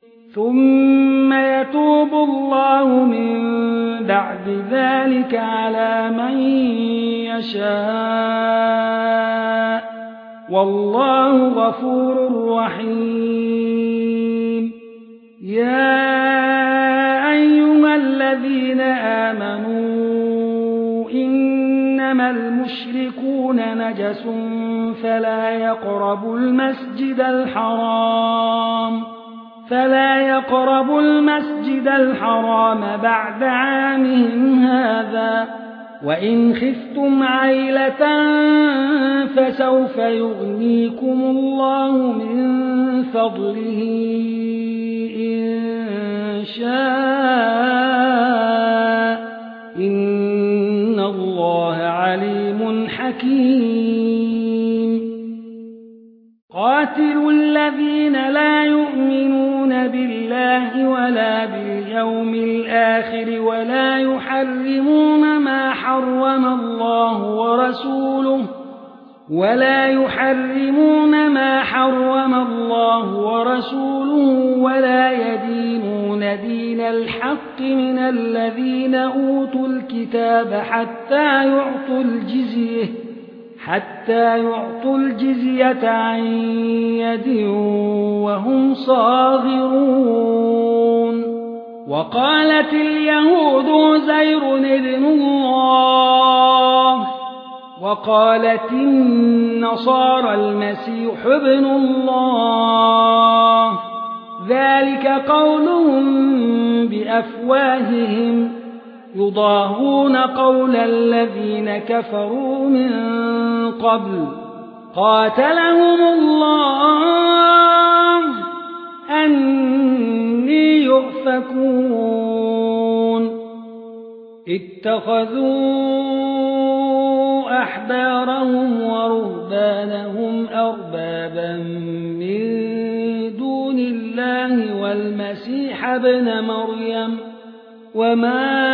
ثم يتوب الله من بعد ذلك على من يشاء والله غفور رحيم. يا أيها الذين آمنوا إنما المشركون نجس فلا يقربوا المسجد الحرام بعد عامهم هذا وإن خفتم عيلة فسوف يغنيكم الله من فضله إن شاء إن الله عليم حكيم. قاتلوا الذين لا يؤمنون بالله ولا باليوم الآخر ولا يحرمون ما حرم الله ورسوله ولا يدينون دين الحق من الذين أوتوا الكتاب حتى يعطوا الجزية عن يد وهم صاغرون. وقالت اليهود عزير ابن الله وقالت النصارى المسيح ابن الله ذلك قولهم بأفواههم يضاهون قول الذين كفروا من قبل قاتلهم الله أني يؤفكون. اتخذوا أحبارهم ورهبانهم أربابا من دون الله والمسيح ابن مريم وما